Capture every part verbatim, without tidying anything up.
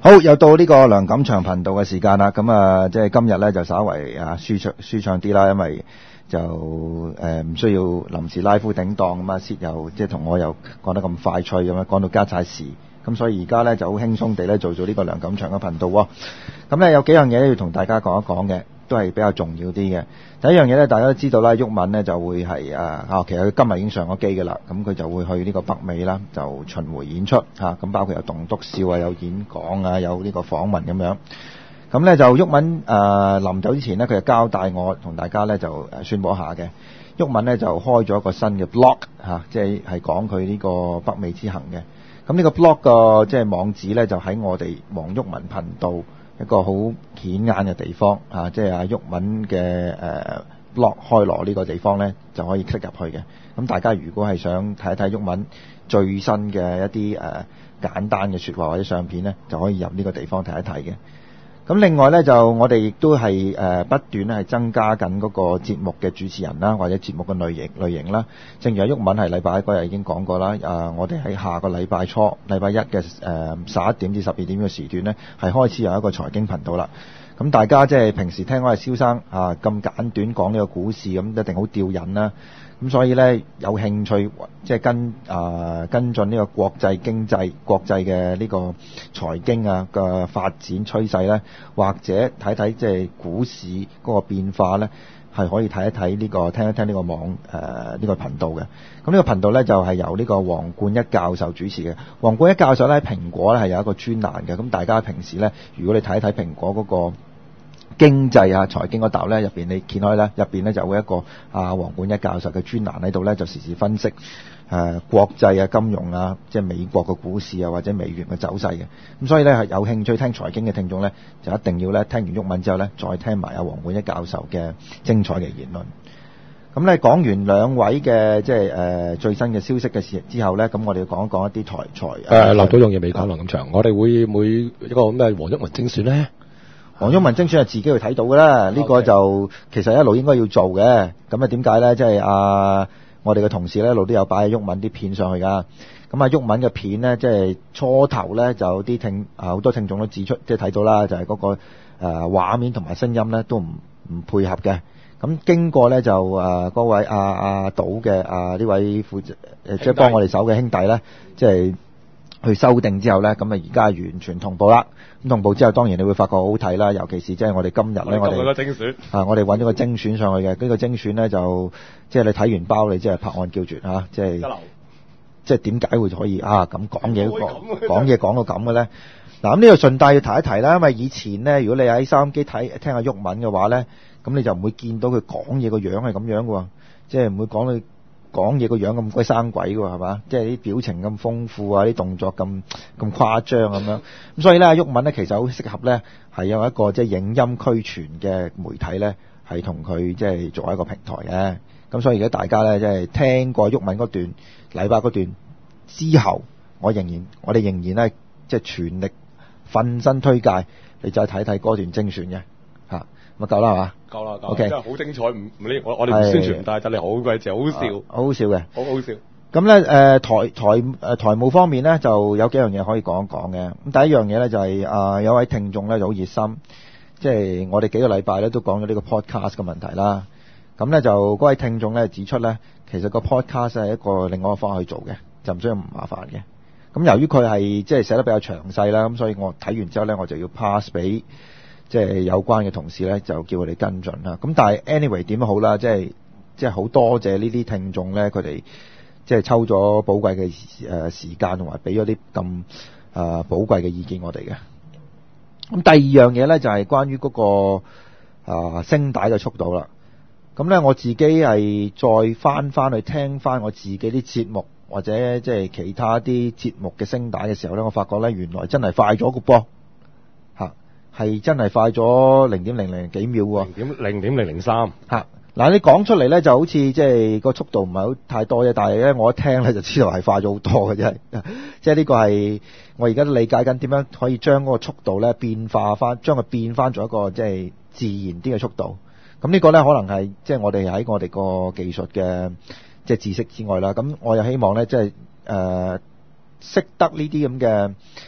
好，又到呢個梁錦祥頻道嘅時間啦。咁啊，即係今日咧就稍為啊舒暢舒暢啲啦，因為就誒唔、呃、需要臨時拉夫頂檔咁啊，薛又即係同我又講得咁快脆咁樣講到加晒時，咁所以而家咧就好輕鬆地咧做咗呢個梁錦祥嘅頻道喎。咁咧有幾樣嘢要同大家講一講嘅，都係比較重要啲嘅。第一樣嘢咧，大家都知道啦，毓民咧就會係啊啊，其實佢今日已經上咗機嘅啦。咁佢就會去呢個北美啦，就巡迴演出嚇。咁、啊、包括有棟篤笑啊，有演講啊，有呢個訪問咁樣。咁咧就毓民誒臨走之前呢，佢就交代我同大家咧就誒宣佈一下嘅。毓民咧就開咗一個新嘅 blog 嚇、啊，即係係講佢呢個北美之行嘅。咁呢個 blog 個即係網址咧就喺我哋黃毓民頻道一個好顯眼嘅地方啊，即係阿毓民嘅誒 blog 開羅呢個地方咧就可以 click 入去嘅。咁大家如果係想睇一睇毓民最新嘅一啲誒、呃、簡單嘅說話或者相片咧，就可以入呢個地方睇一睇嘅。咁另外咧就我哋亦都係誒不斷咧係增加緊嗰個節目嘅主持人啦，或者節目嘅類型類型啦。正如阿毓民係禮拜一嗰日已經講過啦，誒我哋喺下個禮拜初禮拜一嘅誒十一點至十二點嘅時段咧，係開始有一個財經頻道啦。咁大家即係平時聽我係蕭生啊咁簡短講呢個股市，咁一定好吊癮啦。咁所以咧有興趣即係跟啊、呃、跟進呢個國際經濟、國際嘅呢個財經啊嘅發展趨勢咧，或者睇睇即係股市嗰個變化咧，係可以睇一睇呢、呢個聽一聽呢個網誒呢、呃呢個頻道嘅。咁呢個頻道咧就係、係、由呢個黃冠一教授主持嘅。黃冠一教授咧喺蘋果咧係有一個專欄嘅。咁大家平時咧，如果你睇一睇蘋果嗰、嗰個經濟啊財經嗰度咧，入邊你掀開咧，入邊咧就會一個啊黃冠一教授嘅專欄喺度咧，就時時分析誒、呃、國際啊金融啊，即係美國嘅股市啊或者美元嘅走勢嘅。咁所以咧係有興趣聽財經嘅聽眾咧，就一定要咧聽完毓民之後咧，再聽埋阿黃冠一教授嘅精彩嘅言論。咁咧講完兩位嘅即係誒最新嘅消息嘅事之後咧，咁我哋要講一講一啲台財誒留到樣嘢未講，梁錦祥，我哋會每一個咩黃毓民精選咧。 黃毓民精選係自己去睇到嘅啦，呢、這個就其實一路應該要做嘅。咁啊點解咧？即係啊，我哋嘅同事咧一路都有擺毓民啲片上去㗎。咁啊毓民嘅片咧，即係初頭咧就有啲聽啊好多聽眾都指出，即係睇到啦，就係、是、嗰、那個誒、呃、畫面同埋聲音咧都唔唔配合嘅。咁經過咧就誒嗰、呃、位阿阿島嘅啊呢位負責誒即係幫我哋手嘅兄弟咧，即係去修訂之後咧，咁啊而家完全同步啦。咁同步之後，當然你會發覺好好睇啦。尤其是即係我哋今日咧，我哋精選啊，我哋揾咗個精選上去嘅。呢、這個精選咧就即係你睇完包，你即係拍案叫絕嚇，即係即係點解會可以啊咁講嘢講講嘢講到咁嘅咧？嗱咁呢個順帶要提一提啦，因為以前咧，如果你喺收音機睇聽下毓民嘅話咧，咁你就唔會見到佢講嘢個樣係咁樣嘅喎，即係唔會講到講嘢個樣咁鬼生鬼喎，係嘛？即係啲表情咁豐富啊，啲動作咁咁誇張咁樣。咁所以咧，毓民咧其實好適合咧，係有一個即係影音俱全嘅媒體咧，係同佢即係做一個平台嘅。咁所以而家大家咧即係聽過毓民嗰段禮拜嗰段之後，我仍然我哋仍然咧即係全力奮身推介，你再睇睇嗰段精選嘅嚇。咁啊夠啦係嘛？ 夠啦，夠啦 ，OK， 真係好精彩，唔唔呢我我哋唔宣傳唔帶，但係好鬼正，好笑， 好好笑嘅， 好好笑。 咁咧誒台台誒、呃、台務方面咧就有幾樣嘢可以講一講嘅。咁第一樣嘢咧就係、是、啊、呃、有位聽眾咧就好熱心，即係我哋幾個禮拜咧都講咗呢個 podcast 嘅問題啦。咁咧就嗰位聽眾咧指出咧，其實個 podcast 係一個另外一個方法去做嘅，就唔需要唔麻煩嘅。咁由於佢係即係寫得比較詳細啦，咁所以我睇完之後咧，我就要 pass 俾即係有關嘅同事咧，就叫佢哋跟進啦。咁但係 anyway 點都好啦，即係即係好多謝呢啲聽眾咧，佢哋即係抽咗寶貴嘅誒時間，同埋俾咗啲咁誒寶貴嘅意見我哋嘅。咁第二樣嘢咧就係關於嗰個誒聲帶嘅速度啦。咁咧我自己係再翻翻去聽翻我自己啲節目，或者即係其他啲節目嘅聲帶嘅時候咧，我發覺咧原來真係快咗個噃嚇，係真係快咗零點零零幾秒喎， 零點零點零零三嚇。嗱你講出嚟咧就好似即係個速度唔係好太多啫，但係咧我一聽咧就知道係快咗好多嘅啫。即係呢個係我而家理解緊點樣可以將嗰個速度咧變化翻，將佢變翻做一個即係自然啲嘅速度。咁呢個咧可能係即係我哋喺我哋個技術嘅即係知識之外啦。咁我又希望咧即係誒識得呢啲咁嘅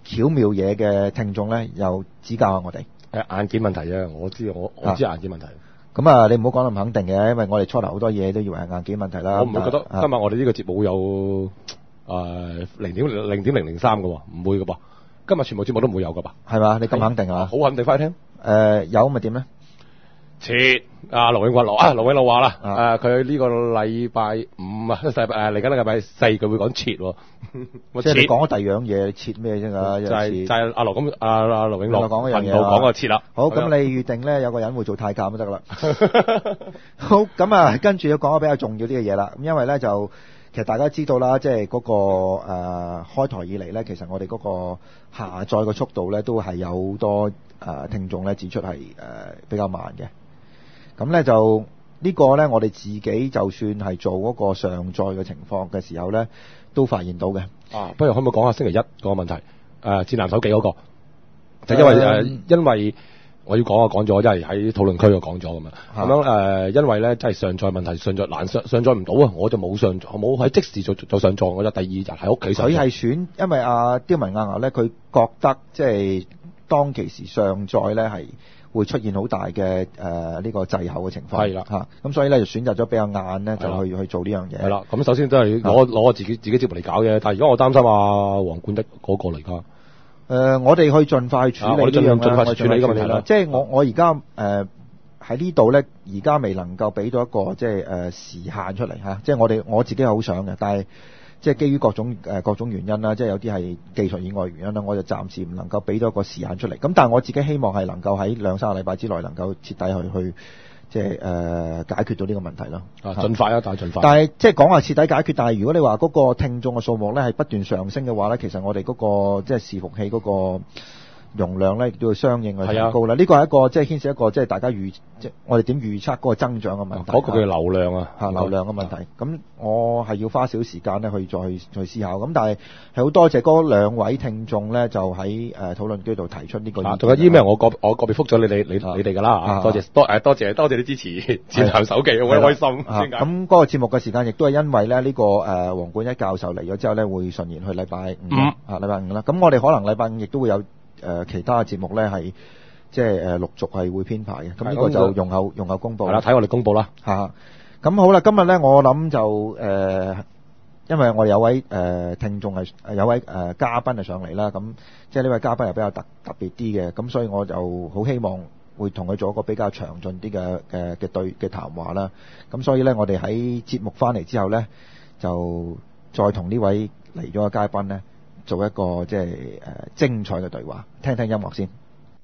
巧妙嘢嘅聽眾咧，又指教下我哋。 誒硬件問題啫，我知我我知硬件問題。 咁啊，你唔好講咁肯定嘅，因為我哋初頭好多嘢都以為係硬件問題啦。 我唔會覺得今日我哋呢個節目會有誒零點零點零零三嘅喎，唔會嘅噃。今日全部節目都唔會有嘅噃。係嘛？你咁肯定啊？ 好肯定，快聽。 誒有咪點咧？ 切！阿盧永國羅啊，盧永樂話啦，誒佢呢個禮拜五啊，禮拜誒嚟緊禮拜四佢會講切喎。 即係你講咗第二樣嘢，切咩啫㗎？ 就係就係阿羅咁阿阿盧永樂講嗰樣嘢頻道講個切啦。 好，咁你預定咧有個人會做太監就得啦。好，咁啊跟住要講個比較重要啲嘅嘢啦。咁因為咧就其實大家知道啦，即係嗰個誒開台以嚟咧，其實我哋嗰個下載嘅速度咧都係有好多誒聽眾咧指出係誒比較慢嘅。咁咧就呢個咧，我哋自己就算係做嗰個上載嘅情況嘅時候咧，都發現到嘅。 啊，不如可唔可以講下星期一個問題？誒、呃，智能手機嗰、那個，就因為誒、呃，因為我要講啊，講咗，因為喺討論區度講咗咁嘛。咁樣誒，因為咧，即係上載問題，上載難上上載唔到啊，我就冇上，冇喺即時做做上載，我就第二日喺屋企上載。佢係選，因為阿刁文亞牙咧，佢覺得即係當其時上載咧係會出現好大嘅誒呢個滯後嘅情況，係啦嚇，咁所以咧就選擇咗比較晏咧就去去做呢樣嘢。係啦，咁首先都係攞攞我自己自己節目嚟搞嘅，但係而家我擔心啊黃冠德嗰個嚟㗎。誒，我哋去盡快去處理呢樣啦，盡快處理呢個問題啦。即係我我而家誒喺呢度咧，而家未能夠俾到一個即係誒時限出嚟嚇，即係我哋我自己係好想嘅，但係即係基於各種誒各種原因啦，即係有啲係技術以外原因啦，我就暫時唔能夠俾到一個時限出嚟。咁但係我自己希望係能夠喺兩三個禮拜之內能夠徹底去去即係誒解決到呢個問題咯。啊，盡快啊，但係盡快。但係即係講話徹底解決，但係如果你話嗰個聽眾嘅數目咧係不斷上升嘅話咧，其實我哋嗰個即係伺服器嗰個容量咧亦都要相應去提高啦。呢個係一個即係牽涉一個即係大家預即係我哋點預測嗰個增長嘅問題。嗰個叫流量啊，嚇流量嘅問題。咁我係要花少時間咧去再去去思考。咁但係係好多謝嗰兩位聽眾咧，就喺誒討論區度提出呢個意見。仲有 email 我個我個別覆咗你哋你你哋㗎啦啊！多謝多誒多謝多謝你支持智能手機，好開心。咁嗰個節目嘅時間亦都係因為咧呢個誒黃冠一教授嚟咗之後咧，會順延去禮拜五啊禮拜五啦。咁我哋可能禮拜五亦都會有。誒、呃、其他嘅節目咧係即係誒陸續係會編排嘅，咁呢個就容後容後公佈啦。睇我哋公佈啦嚇。咁好啦，今日咧我諗就誒、呃，因為我哋有位誒、呃、聽眾係有位誒、呃、嘉賓係上嚟啦，咁即係呢位嘉賓係比較特特別啲嘅，咁所以我就好希望會同佢做一個比較詳盡啲嘅嘅嘅對嘅談話啦。咁所以咧，我哋喺節目翻嚟之後咧，就再同呢位嚟咗嘅嘉賓咧，做一個即係誒精彩嘅對話，聽聽音樂先。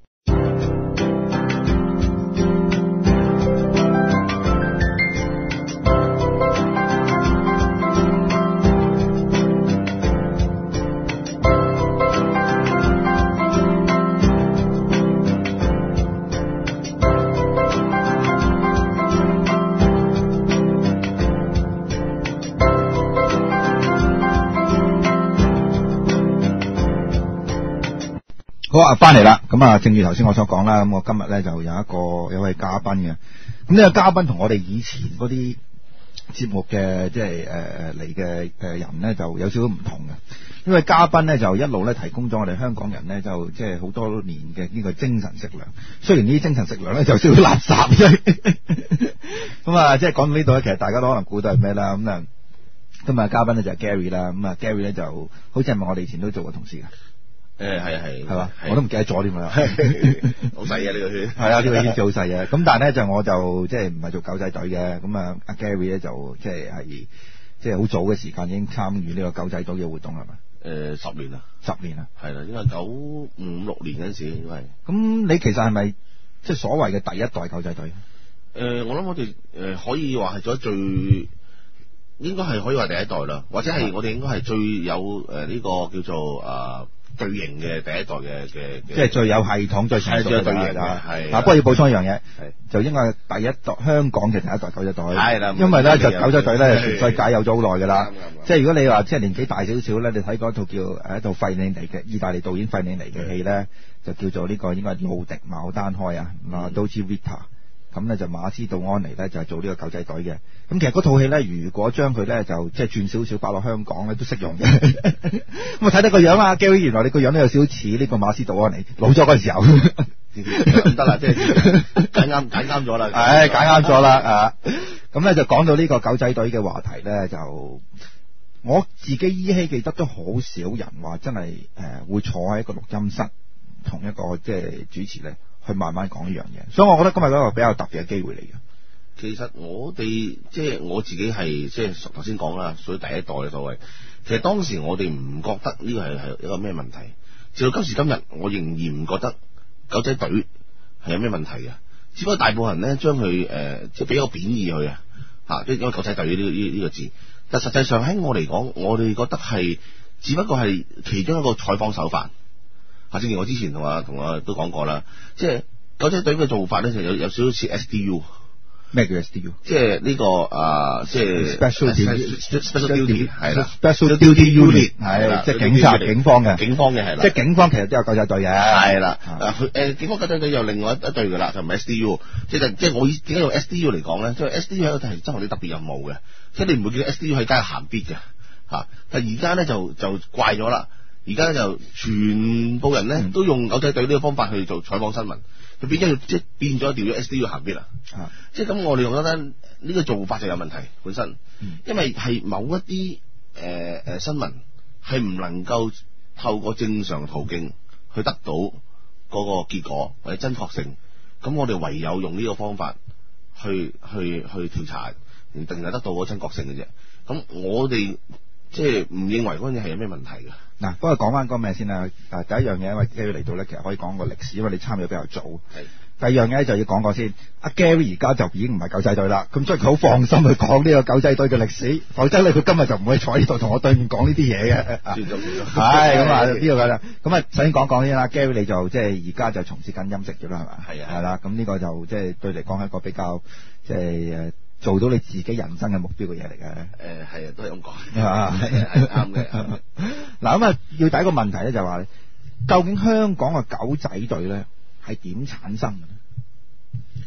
好啊，翻嚟啦。咁啊，正如頭先我所講啦，咁我今日咧就有一個有位嘉賓嘅。咁呢個嘉賓同我哋以前嗰啲節目嘅即係誒嚟嘅誒人咧，就有少少唔同嘅。因為嘉賓咧就一路咧提供咗我哋香港人咧就即係好多年嘅呢個精神食糧。雖然呢啲精神食糧咧就少少垃圾啫。咁啊，即係講到呢度咧，其實大家都可能估到係咩啦。咁啊，今日嘉賓咧就係 Gary 啦。咁啊 Gary 咧就好似係咪我哋以前都做過同事㗎？誒係啊係，係嘛？我都唔記得咗添啦。好細嘅呢個圈，係啊，呢個圈子好細嘅。咁但係咧就我就即係唔係做狗仔隊嘅。咁啊阿 Gary 咧就即係係即係好早嘅時間已經參與呢個狗仔隊嘅活動係嘛？誒十年啦，十年啦，係啦，應該九五六年嗰陣時應該係。咁你其實係咪即係所謂嘅第一代狗仔隊？誒我諗我哋誒可以話係咗最應該係可以話第一代啦，或者係我哋應該係最有誒呢個叫做啊。隊形嘅第一代嘅嘅，即係最有系統、最成熟嘅隊形啊！係啊，不過要補充一樣嘢，就應該係第一代香港嘅第一代狗仔隊。係啦，因為咧就狗仔隊咧全世界有咗好耐㗎啦。即係如果你話即係年紀大少少咧，你睇嗰套叫誒一套費里尼嘅意大利導演費里尼嘅戲咧，就叫做呢個應該係路迪牡丹開啊，嗱，Dolce Vita。 咁咧就馬斯杜安尼咧就係做呢個狗仔隊嘅。咁其實嗰套戲咧，如果將佢咧就即係轉少少擺落香港咧，都適用嘅。咁啊睇得個樣啊 Gary 原來你個樣都有少少似呢個馬斯杜安尼，老咗嗰陣時候唔得啦，即係揀啱揀啱咗啦。 唉，揀啱咗啦啊！咁咧就講到呢個狗仔隊嘅話題咧，就我自己依稀記得都好少人話真係誒、呃、會坐喺一個錄音室同一個即係主持咧去慢慢講呢樣嘢，所以我覺得今日一個比較特別嘅機會嚟嘅。 其實我哋即係我自己係即係頭先講啦，屬於第一代嘅所謂。其實當時我哋唔覺得呢個係係一個咩問題，直到今時今日，我仍然唔覺得狗仔隊係有咩問題嘅。只不過大部分人咧將佢誒即係俾個貶義佢啊嚇，即係因為狗仔隊呢呢呢個字。但實際上喺我嚟講，我哋覺得係只不過係其中一個採訪手法。啊，正如我之前同啊同啊都講過啦，即係狗仔隊嘅做法咧就有有少少似 S D U。 咩叫 S D U？ 即係呢、這個啊，即係 special special duty 係啦 ，special duty unit 係即係警察、警方嘅， 警方嘅係啦， 即係警方其實都有狗仔隊嘅， 係啦。誒，警方狗仔隊有另外一一隊㗎啦，就唔係 S D U。即係即係我意點解用 S D U 嚟講咧？即係 S D U 係一個係執行啲特別任務嘅，即係你唔會見到 S D U 喺街行必嘅嚇。但係而家咧就就怪咗啦，而家就全部人咧、嗯、都用狗仔隊呢個方法去做採訪新聞。佢變咗要即係變咗調咗 S D U 行必啦，啊、即係咁我哋覺得呢個做法就有問題本身，嗯、因為係某一啲誒誒新聞係唔能夠透過正常途徑去得到嗰個結果或者真確性，咁我哋唯有用呢個方法去去去調查，定係得到個真確性嘅啫。咁我哋即係唔認為嗰樣嘢係有咩問題嘅。 嗱，不過講翻嗰咩先啦。誒，第一樣嘢，因為 Gary 嚟到咧，其實可以講個歷史，因為你參與比較早。係。第二樣嘢就要講過先。阿 Gary 而家就已經唔係狗仔隊啦，咁所以佢好放心去講呢個狗仔隊嘅歷史。否則咧，佢今日就唔會坐喺呢度同我對面講呢啲嘢嘅。 轉咗轉咗。 係咁啊，呢個㗎啦。咁啊，首先講講先啦。Gary 你就即係而家就從事緊飲食咗啦，係嘛？係啊。係啦，咁呢個就即係對嚟講係一個比較即係誒。做到你自己人生嘅目標嘅嘢嚟嘅，誒係啊，都係咁講，係啊，係啱嘅。 嗱咁啊，要第一個問題咧就係話，究竟香港嘅狗仔隊咧係點產生嘅咧？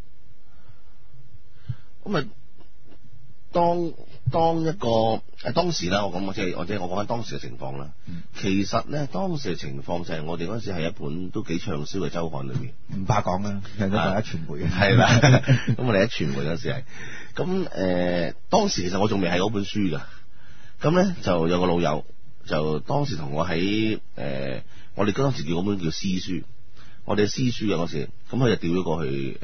咁啊，當當一個誒當時啦，我講我即係或者我講翻當時嘅情況啦。嗯、其實咧，當時嘅情況就係我哋嗰陣時係一本都幾暢銷嘅週刊裏面， 唔怕講啦，人都係一傳媒嘅。係啦，咁我哋一傳媒嗰陣時係，咁誒、呃、當時其實我仲未係嗰本書㗎，咁咧就有個老友就當時同我喺誒、呃、我哋嗰陣時叫嗰本叫私書，我哋私書啊嗰時，咁佢就調咗過去誒誒誒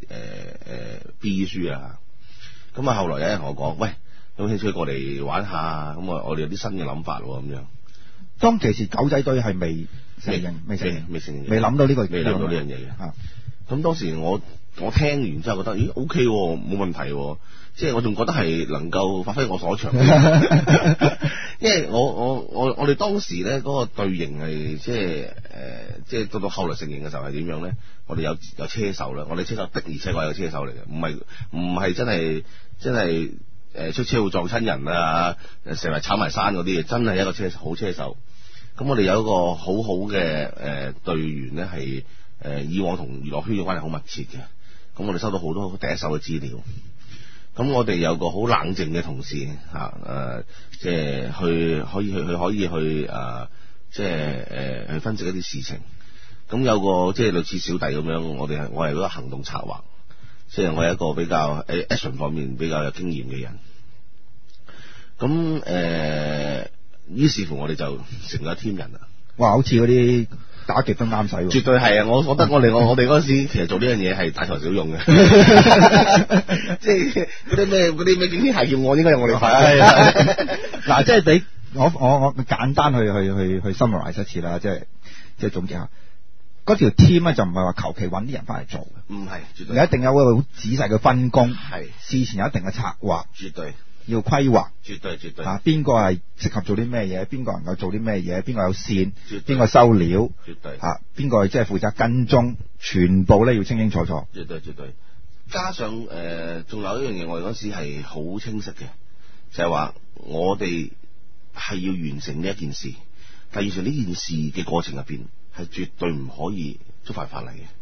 B 書啊。咁啊，後來有人同我講，喂，有冇興趣過嚟玩下？咁啊，我哋有啲新嘅諗法喎，咁樣。 當其時狗仔隊係未成型，未成型， 未成型， 未諗到呢個， 未諗到呢樣嘢嘅。啊，咁當時我我聽完之後覺得，咦 ，OK 喎，冇問題喎，即係我仲覺得係能夠發揮我所長。因為我我我我哋當時咧嗰個隊形係即係誒，即係到到後來成型嘅時候係點樣咧？我哋有有車手啦，我哋車手的而且確係有車手嚟嘅，唔係唔係真係真係誒出車會撞親人啊，成日炒埋山嗰啲嘢，真係一個車好車手。咁我哋有一個好好嘅誒隊員咧，係誒以往同娛樂圈嘅關係好密切嘅。咁我哋收到好多第一手嘅資料。咁我哋有個好冷靜嘅同事嚇誒，即係去可以去去可以去誒，即係誒去分析一啲事情。咁有個即係類似小弟咁樣，我哋係我係嗰個行動策劃，即係我係一個比較誒 action 方面比較有經驗嘅人。咁誒、呃，於是乎我哋就成咗 team 人啦。哇！ 好似嗰啲打極都啱使喎。 絕對係啊！我覺得我哋我我哋嗰陣時其實做呢樣嘢係大材小用嘅，即係嗰啲咩嗰啲咩驚天大劫案應該有我哋睇。 嗱，即係俾我我我簡單去去去去 summarize 一次啦，即係即係總結下。嗰條 team 咧就唔係話求其揾啲人翻嚟做嘅， 唔係，絕對你一定有個好仔細嘅分工， 係事前有一定嘅策劃， 絕對要規劃， 絕對絕對嚇邊個係適合做啲咩嘢，邊個能夠做啲咩嘢，邊個有線， 絕對邊個收料， 絕對嚇邊個係即係負責跟蹤，全部咧要清清楚楚， 絕對絕對。加上誒，仲、呃、有一樣嘢，我哋嗰時係好清晰嘅，就係、是、話我哋係要完成呢一件事，但係完成呢件事嘅過程入邊。係絕對唔可以觸犯法例嘅，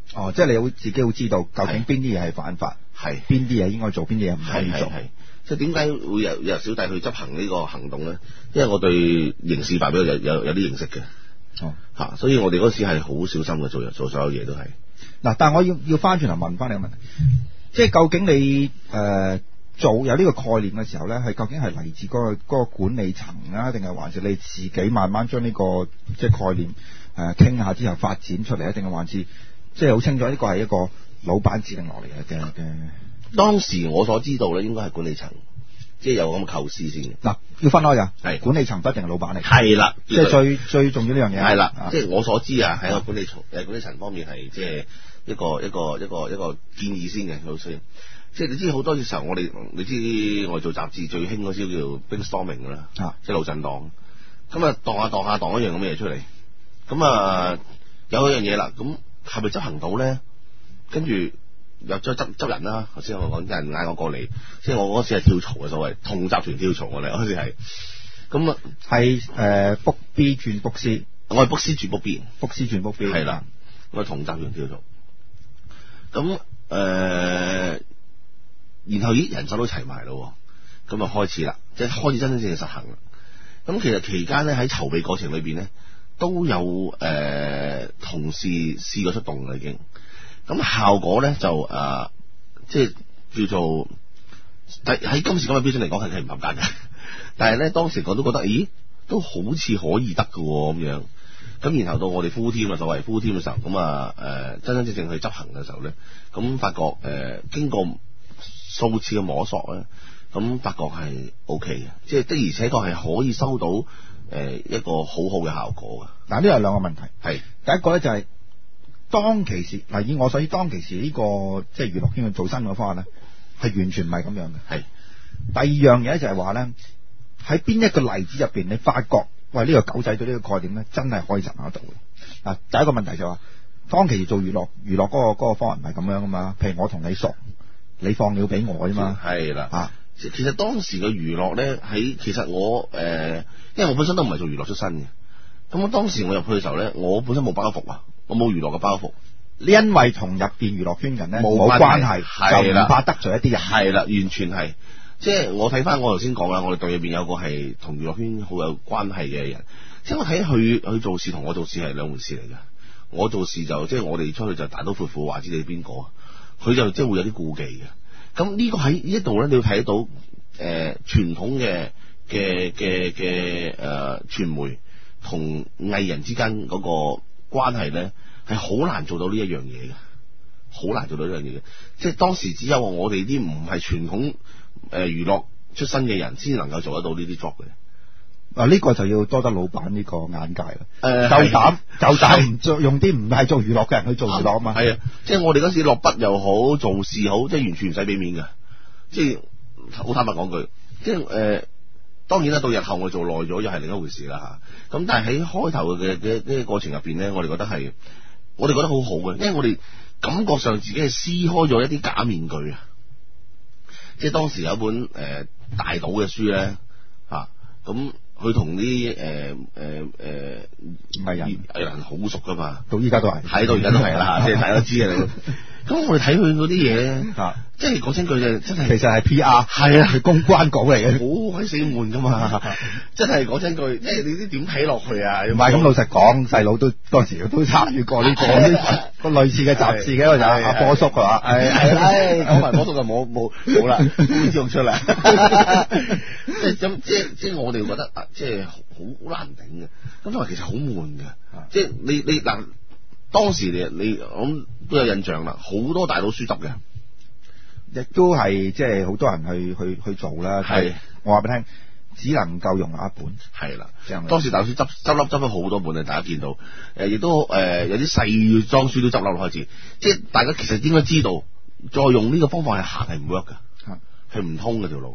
哦，即係你會自己會知道究竟邊啲嘢係犯法， 係邊啲嘢應該做，邊啲嘢唔可以做。 係即係點解會有有小弟去執行呢個行動咧？因為我對刑事法比較有有有啲認識嘅。 哦， 嚇，所以我哋嗰時係好小心嘅，做做所有嘢都係。 嗱，但係我要要翻轉頭問翻你個問題，即係究竟你誒、呃、做有呢個概念嘅時候咧，係究竟係嚟自嗰、嗰個嗰個管理層啊，定係還是你自己慢慢將呢、呢個即係概念誒傾、呃、下之後發展出嚟，定係還是即係好清楚呢個係一個老闆指令落嚟嘅嘅嘅？ 當時我所知道咧，應該係管理層，即係有咁嘅構思先嘅。 嗱，要分開㗎， 係管理層不一定係老闆嚟， 係啦， 即係最最重要呢樣嘢。 係啦， 啊、 即係我所知啊，喺個管理層誒管理層方面係即係一個一個一個一個建議先嘅，老師。即係你知好多嘅時候，我哋你知我哋做雜誌最興嗰招叫 brainstorming 㗎啦，啊、即係腦震盪。咁啊，當下當下當一樣咁嘅嘢出嚟，咁啊有一樣嘢啦，咁係咪執行到咧？跟住又再執執人啦。頭先我講有人嗌我過嚟，即係我嗰時係跳槽嘅所謂，同集團跳槽我哋嗰時係。咁啊係誒 book B 轉 book C， 我係 book C 轉 book B，book C 轉 book B 係啦，我係同集團跳槽。咁誒、呃，然後咦人手都齊埋咯，咁啊開始啦，即係開始真真正正實行啦。咁其實期間咧喺籌備過程裏邊咧，都有誒、呃、同事試過出動啦已經。咁效果咧就誒、呃，即係叫做喺今時今日標準嚟講係係唔合格嘅。但係咧當時我都覺得，咦，都好似可以得嘅咁樣。咁然後到我哋 full team 啊，所謂 full team 嘅時候，咁啊誒真真正正去執行嘅時候咧，咁發覺誒、呃、經過數次嘅摸索咧，咁發覺係 O K 嘅，即係的而且確係可以收到誒、呃、一個好好嘅效果嘅。 嗱，呢係兩個問題， 係第一個咧就係、是、當其時嗱，以我所知當其時呢、這個即係娛樂圈去做新嘅方案咧，係完全唔係咁樣嘅。係第二樣嘢就係話咧，喺邊一個例子入邊，你發覺喂呢、這個狗仔隊呢個概念咧，真係可以實行得到嘅。嗱，第一個問題就係話，當其時做娛樂娛樂嗰個嗰、那個方案唔係咁樣噶嘛。譬如我同你熟，你放料俾我啫嘛。係啦，啊， 其實當時嘅娛樂咧，喺其實我誒、呃，因為我本身都唔係做娛樂出身嘅。咁我當時我入去嘅時候咧，我本身冇包袱啊，我冇娛樂嘅包袱。 因為同入邊娛樂圈人咧冇關係，就唔怕得罪一啲人。 係啦，完全係。即係我睇翻我頭先講啦，我哋隊入邊有個係同娛樂圈好有關係嘅人。即係我睇佢去做事同我做事係兩回事嚟嘅。我做事就即係我哋出去就大刀闊斧話知你邊個，佢就即係會有啲顧忌嘅。咁呢個喺呢一度咧，你要睇得到誒傳統嘅嘅嘅嘅誒傳媒同藝人之間嗰個關係咧，係好難做到呢一樣嘢嘅，好難做到呢樣嘢嘅。即係當時只有我哋啲唔係傳統誒娛樂出身嘅人，先能夠做得到呢啲 job 嘅。 啊，呢、這個就要多得老闆呢個眼界啦。誒、呃，夠膽夠膽唔做用啲唔係做娛樂嘅人去做娛樂啊嘛。係啊， 即係我哋嗰時落筆又好，做事好，即係完全唔使俾面嘅。即係好坦白講句，即係誒。呃當然啦，到日後我做耐咗又係另一回事啦嚇。咁但係喺開頭嘅嘅呢個過程入邊咧，我哋覺得係，我哋覺得好好嘅，因為我哋感覺上自己係撕開咗一啲假面具啊。即係當時有一本誒、呃、大島嘅書咧嚇，咁佢同啲誒誒誒藝人藝人好熟噶嘛， 到依家都係， 睇到而家都係啦，即係大家都知嘅你。咁我哋睇佢嗰啲嘢咧，即係講真句就真係， 其實係 P R， 係啊，係公關稿嚟嘅， 好鬼死悶噶嘛，真係講真句，即係你啲點睇落去啊？ 唔係咁老實講，細佬都嗰陣時都參與過呢個個類似嘅雜誌嘅，就阿波叔係嘛，係係， 講埋波叔就冇冇冇啦，唔用出嚟，即係咁，即係即係我哋覺得啊，即係好好難頂嘅，咁因為其實好悶嘅，即係你你嗱。當時你你我諗都有印象啦，好多大佬書執嘅， 亦都係即係好多人去去去做啦。係我話俾你聽，只能夠用下一本。係啦， 當時大佬書執執笠執咗好多本啊！大家見到誒，亦都誒有啲細裝書都執笠開始，即係大家其實應該知道，再用呢個方法係行係唔 work 㗎，係唔通嘅條路。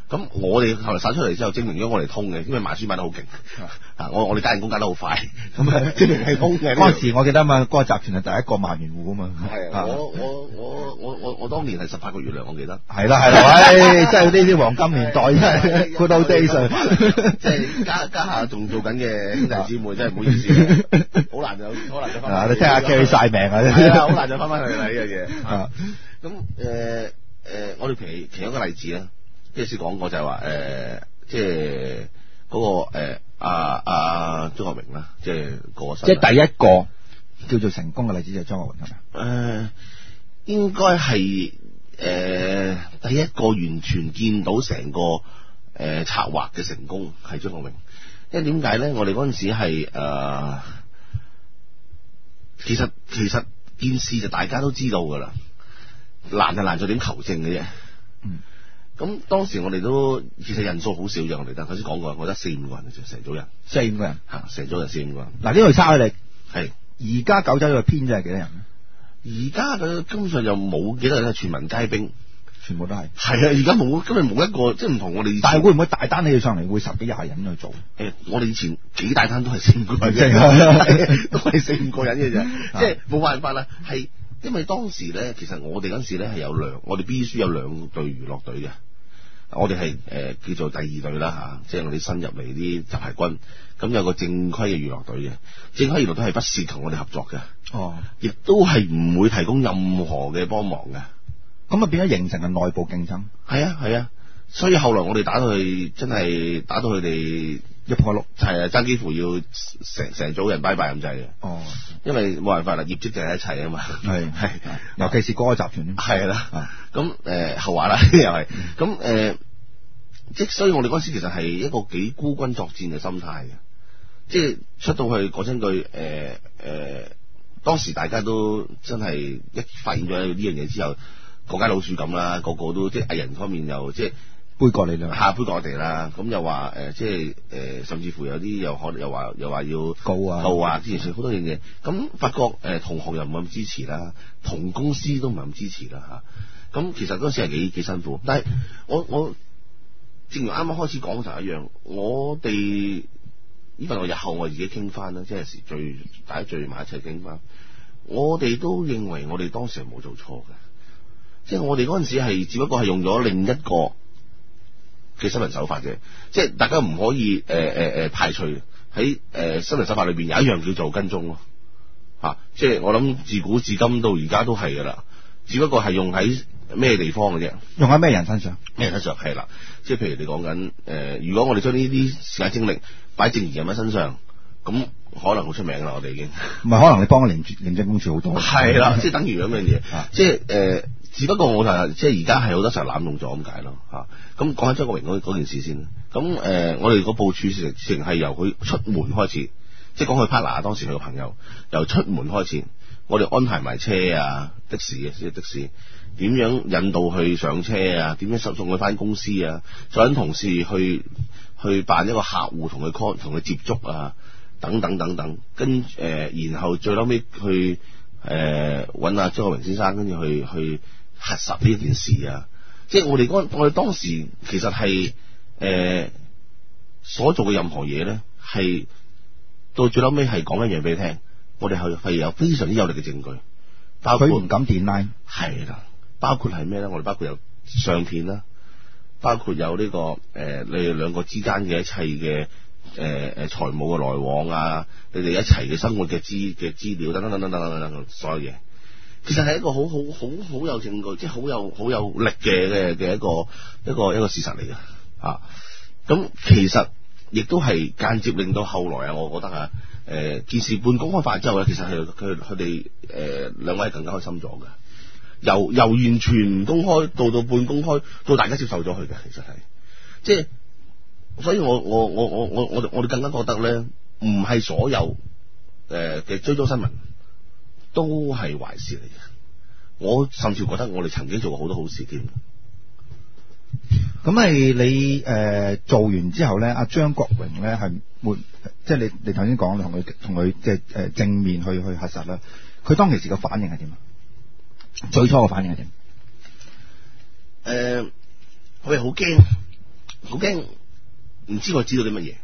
咁我哋後來殺出嚟之後，證明咗我哋通嘅，因為賣書賣得好勁。啊，我我哋加人工加得好快，咁啊證明係通嘅。 嗰陣時我記得嘛，嗰個集團係第一個萬元戶啊嘛。 係啊，我我我我我我當年係十八個月糧，我記得。 係啦係啦，唉，真係呢啲黃金年代，真係 good old days。 即係家家下仲做緊嘅兄弟姊妹，真係唔好意思，好難就好難就翻。 啊，你聽下叫你晒命啊！ 係啊，好難就翻返去啦呢樣嘢。啊，咁誒誒，我哋其其中一個例子咧。即係先講過就係話誒，即係嗰個誒阿阿張國榮啦，即係過身。 即係第一個叫做成功嘅例子就係張國榮係咪？誒、 呃，應該係誒第一個完全見到成個誒、呃、策劃嘅成功係張國榮。因為點解咧？我哋嗰陣時係誒、呃，其實其實件事就大家都知道㗎啦，難就難在點求證嘅啫。嗯。咁當時我哋都其實人數好少嘅，我哋得頭先講過，我得四五個人嘅啫，成組人， 四五個人嚇，成組人四五個人。嗱， 呢度差佢哋係而家九州嘅編制係幾多人？ 而家嘅根本上就冇幾多人係全民皆兵， 全部都係。係啊，而家冇，今日冇一個即係唔同我哋。 但係會唔會大單起上嚟會十幾廿人去做？ 誒，我哋以前幾大單都係四五個人啫，都係四五個人嘅啫，即係冇辦法啦，係因為當時咧，其實我哋嗰陣時咧係有兩，我哋 B 書有兩隊娛樂隊嘅。我哋係誒叫做第二隊啦嚇，即係我哋新入嚟啲雜牌軍，咁有個正規嘅娛樂隊嘅，正規娛樂隊係不涉及我哋合作嘅，哦，亦都係唔會提供任何嘅幫忙嘅， 咁啊變咗形成係內部競爭， 係啊係啊，所以後來我哋打到佢真係打到佢哋一破六， 係啊，爭幾乎要成成組人拜拜咁滯嘅，哦，因為冇辦法啦，業績就係一齊啊嘛，係係， 尤其是嗰個集團， 係啦，咁誒後話啦又係，咁誒。即所以我哋嗰時其實係一個幾孤軍作戰嘅心態嘅，即係出到去講真句，誒、呃、誒、呃，當時大家都真係一發現咗呢樣嘢之後，過街老鼠咁啦，個個都即係藝人方面又即係杯葛你啦， 下杯葛我哋啦，咁又話誒、呃，即係誒、呃，甚至乎有啲又可能又話又話要告啊告啊，之前好多樣嘢，咁發覺誒、呃、同行又唔係咁支持啦，同公司都唔係咁支持啦嚇，咁其實嗰時係幾幾辛苦，但係我我。正如啱啱開始講就係一樣，我哋呢份我日後我自己傾翻啦，即係時聚大家聚埋一齊傾翻，我哋都認為我哋當時係冇做錯嘅，即係我哋嗰陣時係只不過係用咗另一個嘅新聞手法啫，即係大家唔可以誒誒誒排除喺誒、呃、新聞手法裏邊有一樣叫做跟蹤咯，嚇、啊，即係我諗自古至今到而家都係噶啦，只不過係用喺咩地方嘅啫？ 用喺咩人身上？ 咩人身上係啦，即係譬如你講緊誒，如果我哋將呢啲時間精力擺正義人物身上，咁可能好出名啦，我哋已經。唔係，可能你幫廉廉政公署好多。係啦，即係等於咁樣嘢，即係誒、呃，只不過我就係即係而家係好多時候濫用咗咁解咯嚇。咁講緊張國榮嗰件事先，咁誒、呃，我哋個部署成成係由佢出門開始，即係講佢 partner 當時佢個朋友由出門開始，我哋安排埋車啊、的士嘅，即係的士。點樣引導去上車啊？點樣送送佢翻公司啊？再揾同事去去辦一個客戶同佢 call 同佢接觸啊，等等等等，跟誒、呃，然後最後尾去誒揾阿張國榮先生，跟住去去核實呢件事啊。即係我哋嗰我哋當時其實係誒、呃、所做嘅任何嘢咧，係到最後尾係講一樣俾你聽，我哋係係有非常之有力嘅證據，包括佢唔敢電拉， 係啦。包括係咩咧？我哋包括有相片啦，包括有呢、這個誒、呃，你哋兩個之間嘅一切嘅誒誒財務嘅來往啊，你哋一齊嘅生活嘅資嘅資料等等等等等等等等所有嘢，其實係一個好好好好有證據，即係好有好有力嘅嘅嘅一個一個一個事實嚟嘅啊！咁其實亦都係間接令到後來啊，我覺得啊，誒、呃、件事半公開化之後咧，其實係佢佢哋誒兩位更加開心咗嘅。由由完全公開到到半公開，到大家接受咗佢嘅，其實係，即係，所以我我我我我我我哋更加覺得咧，唔係所有誒嘅追蹤新聞都係壞事嚟嘅。我甚至覺得我哋曾經做過好多好事添。 咁係你誒、呃、做完之後咧，阿張國榮咧係會，即係你你頭先講，你同佢同佢即係誒正面去去核實啦。佢當其時嘅反應係點啊？最初嘅反應係點？ 誒，佢係好驚， 好驚唔知我知道啲乜嘢。誒、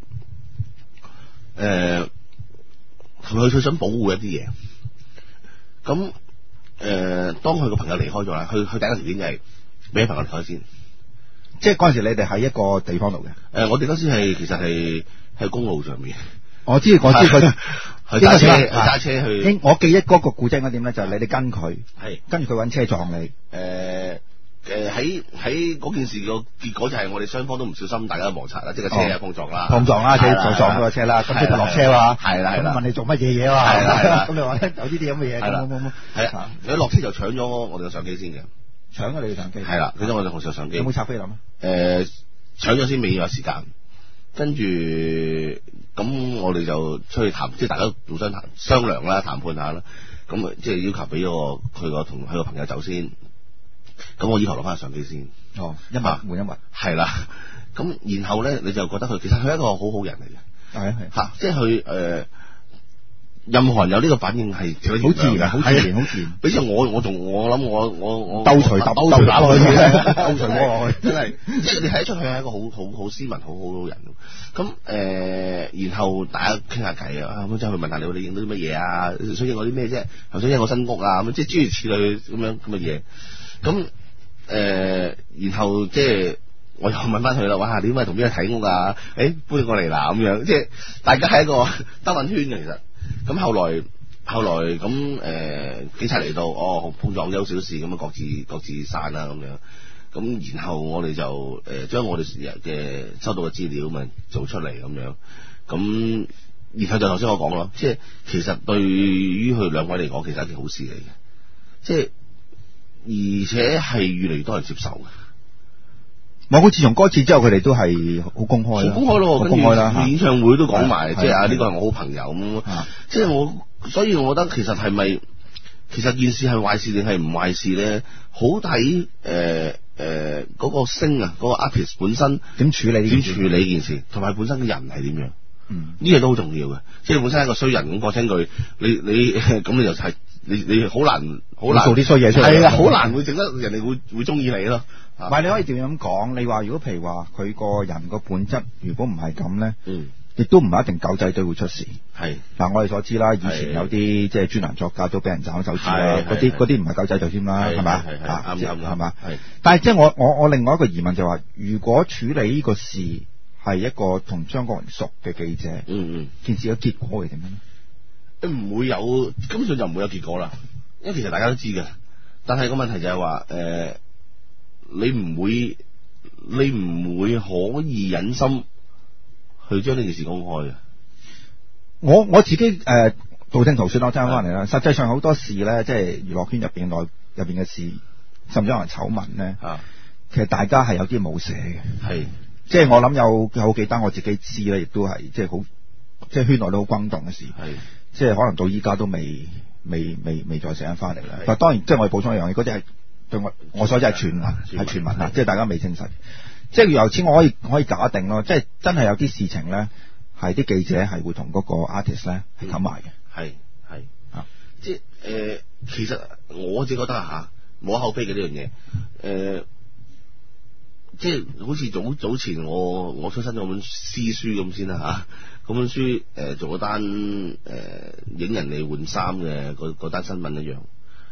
呃，佢佢想保護一啲嘢。咁誒、呃，當佢個朋友離開咗啦，佢佢第一個條件就係俾朋友離開先。 即係嗰陣時你哋喺一個地方度嘅。誒、 呃，我哋嗰時係其實係喺公路上面。 我知我知佢佢揸車揸車去。 我記憶嗰個故仔應該點咧？就係、是、你哋跟佢， 係跟住佢揾車撞你。 誒誒喺喺嗰件事個結果就係我哋雙方都唔小心，大家摩擦啦，即係個車啊碰撞啦， 碰撞啦，車就撞到個車啦，咁即係落車啦， 係啦係啦， 問你做乜嘢嘢啊？ 係啦係啦， 咁你話咧有呢啲咁嘅嘢， 係啦係啊，你落車就搶咗我哋嘅相機先嘅， 搶咗你嘅相機， 係啦，搶咗我哋同事嘅相機， 有冇拆菲林啊？ 誒搶咗先，未有時間，跟住咁我哋就出去談，即係大家互相談商量啦，談判下啦，咁即係要求俾咗佢個同佢個朋友走先。咁我以後攞翻相機先。 哦，一物換一物。 係啦。咁然後咧，你就覺得佢其實佢係一個好好人嚟嘅。 係係。嚇， 即係佢誒，任何人有呢個反應係好自然，好自然，好自然。 比如我，我仲我諗我我我鬥錘揼鬥打落去，鬥錘摸落去， 真係，即係你睇得出佢係一個好好好斯文、好好好人。咁誒、呃，然後大家傾下偈啊，咁即係去問下你，你影到啲乜嘢啊？想影我啲咩啫？又想影我新屋啊？咁即係諸如此類咁樣咁嘅嘢。咁誒、呃，然後即係我又問翻佢啦，哇！你點解同邊個睇屋啊？誒、欸，搬過嚟啦咁樣，即係大家係一個兜緊圈嘅其實。咁後來後來咁誒、呃，警察嚟到，哦，碰撞有小事咁啊，各自各自散啦咁樣。咁然後我哋就誒將、呃、我哋嘅收到嘅資料咪做出嚟咁樣。咁然後就頭先我講咯，即係其實對於佢兩位嚟講，其實係一件好事嚟嘅，即係。而且係越嚟越多人接受嘅。我好似從嗰次之後，佢哋都係好公開啦，好公開咯，公開啦。演唱會都講埋，即係啊呢個係我好朋友咁。即係我，所以我覺得其實係咪，其實件事係壞事定係唔壞事咧？好睇誒誒嗰個星啊，嗰、嗰個 artist 本身點處理點處理呢件事，同埋本身嘅人係點樣？嗯，呢樣都好重要嘅。即係本身係一個衰人咁講清句，你你咁你就係。你你好難好難做啲衰嘢出嚟，係啊，好難會整得人哋會會中意你咯。唔係你可以點樣講？你話如果譬如話佢個人個本質，如果唔係咁咧，嗯，亦都唔係一定狗仔隊會出事。係嗱，我哋所知啦，以前有啲即係專欄作家都俾人斬手指啦，嗰啲嗰啲唔係狗仔隊添啦，係咪？係係啱啱係嘛？係。但係即係我我我另外一個疑問就係話，如果處理呢個事係一個同張國榮熟嘅記者，嗯嗯，件事嘅結果係點樣咧？唔會有，根本上就唔會有結果啦。因為其實大家都知嘅，但係個問題就係話，誒、呃，你唔會，你唔會可以忍心去將呢件事公開嘅。我我自己誒、呃、道聽途說我聽翻嚟啦。實際上好多事咧，即係娛樂圈入邊內入邊嘅事，甚至可能醜聞咧，啊，其實大家係有啲冇寫嘅。係，即係我諗有有好幾單我自己知咧，亦都係即係好，即係圈內都好轟動嘅事。係。即係可能到依家都未未未未再寫翻嚟啦。但當然，即係我哋補充一樣嘢，嗰啲係對我我所知係傳聞，係傳聞啊，即係大家未證實。即係由此我可以可以假定咯，即係真係有啲事情咧，係啲記者係會同嗰個 artist 咧係冚埋嘅。係係啊，即係誒、呃，其實我自己覺得嚇冇口碑嘅呢樣嘢。誒、呃，即係好似早早前我我出身咗本詩書咁先啦嚇。嗰本書誒、呃、做嗰單誒影人哋換衫嘅嗰單新聞一樣，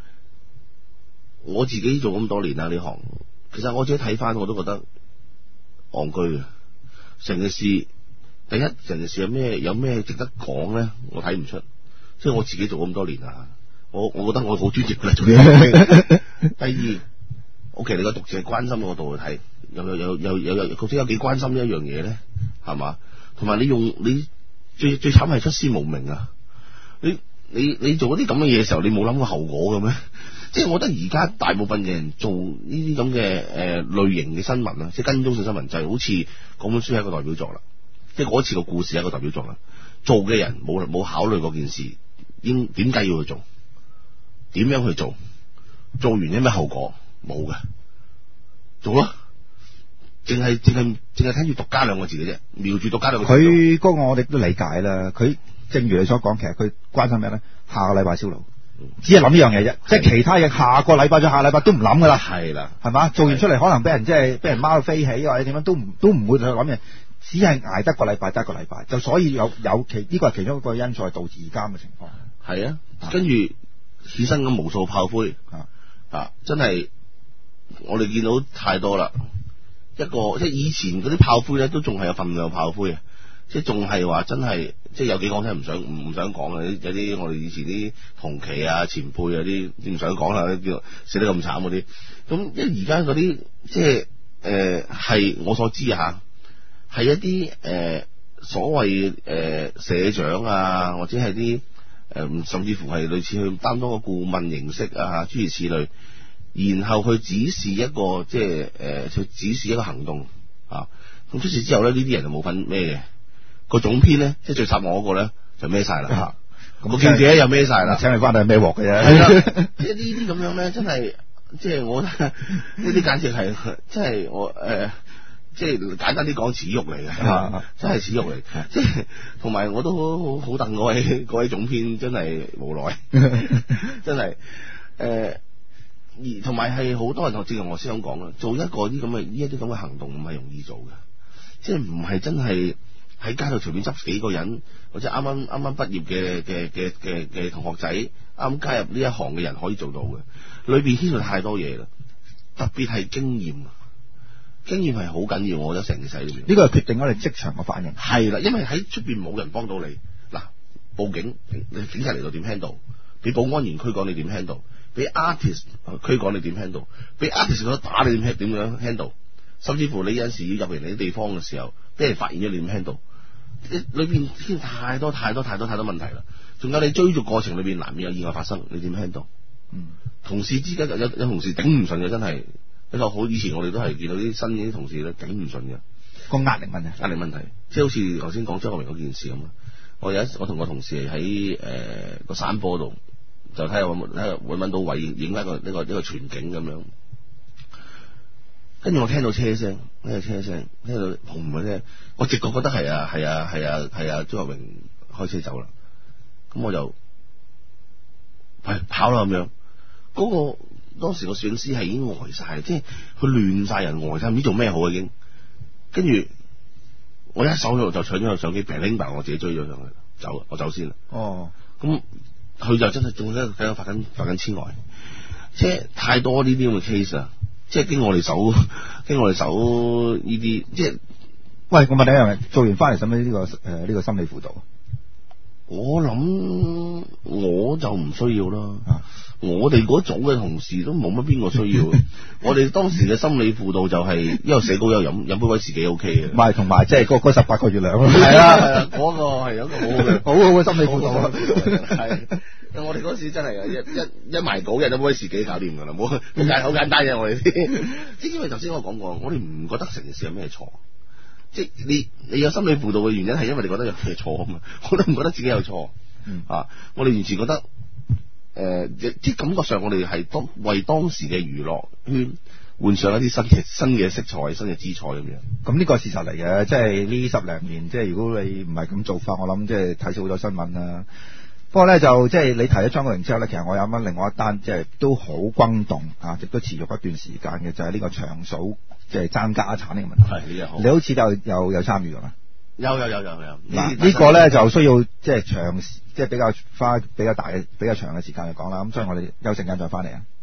我自己做咁多年啦呢行，其實我自己睇翻我都覺得戇居嘅。成件事第一，成件事有咩有咩值得講咧？我睇唔出，即係我自己做咁多年啊，我我覺得我好專業嘅啦做嘢。第二，OK，你個讀者關心嗰度去睇，有有有有有有讀者有幾關心呢一樣嘢咧？係嘛？同埋你用你最最慘係出師無名啊！你你你做嗰啲咁嘅嘢嘅時候，你冇諗過後果嘅咩？即係我覺得而家大部分嘅人做呢啲咁嘅誒類型嘅新聞啊，即係跟蹤性新聞，就係好似嗰本書係一個代表作啦，即係嗰次個故事係一個代表作啦。做嘅人冇冇考慮嗰件事應點解要去做，點樣去做，做完有咩後果冇嘅，做咯。淨係淨係淨係聽住獨家兩個字嘅啫，瞄住獨家兩個字。佢嗰個我哋都理解啦。佢正如你所講，其實佢關心咩咧？下個禮拜燒爐， 只係諗呢樣嘢啫，即係其他嘢下個禮拜再下禮拜都唔諗噶啦， 係啦， 係嘛？做完出嚟可能俾人即係俾人貓飛起或者點樣都唔都唔會去諗嘢，只係捱得個禮拜得一個禮拜，就所以有有其呢個係其中一個因素係導致而家咁嘅情況。 係啊，跟住起身咁無數炮灰啊啊！真係我哋見到太多啦，一個即係以前嗰啲炮灰咧，都仲係有份量炮灰啊！即係仲係話真係，即係有幾講聽唔想唔想講啊！有啲我哋以前啲同期啊、前輩啊啲唔想講啦，叫死得咁慘嗰啲。咁因為而家嗰啲即係誒係我所知啊，係一啲誒、呃、所謂誒、呃、社長啊，或者係啲誒甚至乎係類似去擔當個顧問形式啊，諸如此類，然後去指示一個即係誒去指示一個行動啊。咁出事之後咧，呢啲人就冇份咩嘅。個總編咧，即係最殺我嗰個咧，就孭晒啦。咁個記者又孭晒啦， 請你翻嚟孭鑊嘅啫。 係啦，即係呢啲咁樣咧，真係，即係我覺得呢啲簡直係，即係我誒、呃，即係簡單啲講恥辱嚟嘅，真係恥辱嚟。即係同埋我都好好好戥嗰位嗰位總編，真係無奈，真係誒、呃，而同埋係好多人學正如我先咁講啦，做一個啲咁嘅呢一啲咁嘅行動唔係容易做嘅，即係唔係真係。喺街度隨便執幾個人，或者啱啱啱啱畢業嘅嘅嘅嘅嘅同學仔，啱啱加入呢一行嘅人可以做到嘅，裏邊牽涉太多嘢啦，特別係經驗，經驗係好緊要，我覺得成件事裏邊。 呢個係決定我哋職場嘅反應。 係啦，因為喺出邊冇人幫到你。嗱，報警，你警察嚟到點 handle？俾保安員驅趕你點 handle？俾 artist 驅趕你點 handle？俾 artist 覺得打你點點樣 handle？甚至乎你有陣時要入嚟你啲地方嘅時候，俾人發現咗你點 handle？裏邊添太多太多太多太多問題啦，仲有你追逐過程裏邊難免有意外發生，你點 handle？嗯，同事之間有有同事頂唔順嘅，真係一個好。以前我哋都係見到啲新啲同事咧頂唔順嘅， 個壓力問題， 壓力問題，即係好似頭先講張國榮嗰件事咁啊。我有一我同個同事喺誒個山坡度，就睇下睇下搵搵到位影翻個呢個呢個全景咁樣。跟住我聽到車聲，聽到車聲，聽到轟嘅聲，我直覺覺得係啊係啊係啊係啊張國榮開車走啦，咁我就係跑啦咁樣。嗰、那個當時個攝影師係已經呆晒，即係佢亂晒人，呆晒唔知做咩好已經。跟住我一手就搶咗個相機，平拎埋我自己追咗上去，走，我走先啦。哦，咁佢就真係仲喺度喺度發緊發緊痴呆，即係太多呢啲咁嘅 case 啊！即係經我哋手，經我哋手呢啲，即係，喂，我問你一樣嘢，做完翻嚟使唔使呢個誒呢、呃這個心理輔導？我諗我就唔需要啦。啊、我哋嗰組嘅同事都冇乜邊個需要。我哋當時嘅心理輔導就係一路寫稿，一路飲飲杯威士忌 O K 嘅。唔係，同埋即係嗰嗰十八個月糧咯。係啦，係啦，嗰個係有一個好好嘅，好好嘅心理輔導。係。我哋嗰時真係一一一埋稿嘅，一杯威士忌搞掂噶啦，冇好簡好簡單嘅我哋啲。即係因為頭先我講過，我哋唔覺得成件事有咩錯。即係你你有心理輔導嘅原因係因為你覺得有嘢錯啊嘛，我都唔覺得自己有錯。嗯啊，我哋完全覺得誒、呃，即係感覺上我哋係當為當時嘅娛樂圈換上一啲新嘅新嘅色彩、新嘅姿彩咁樣。咁呢個係事實嚟嘅，即係呢十零年，即係如果你唔係咁做法，我諗即係睇少好多新聞啦。不過咧就即係你提咗張國榮之後咧，其實我有乜另外一單即係都好轟動啊，亦都持續一段時間嘅，就係、是、呢個長嫂即係爭家產呢個問題。係呢個好，你好似就有有參與㗎嘛？有有有有有。嗱呢個咧就需要即係長即係比較花比較大嘅比較長嘅時間嚟講啦。咁所以我哋休息陣再翻嚟啊。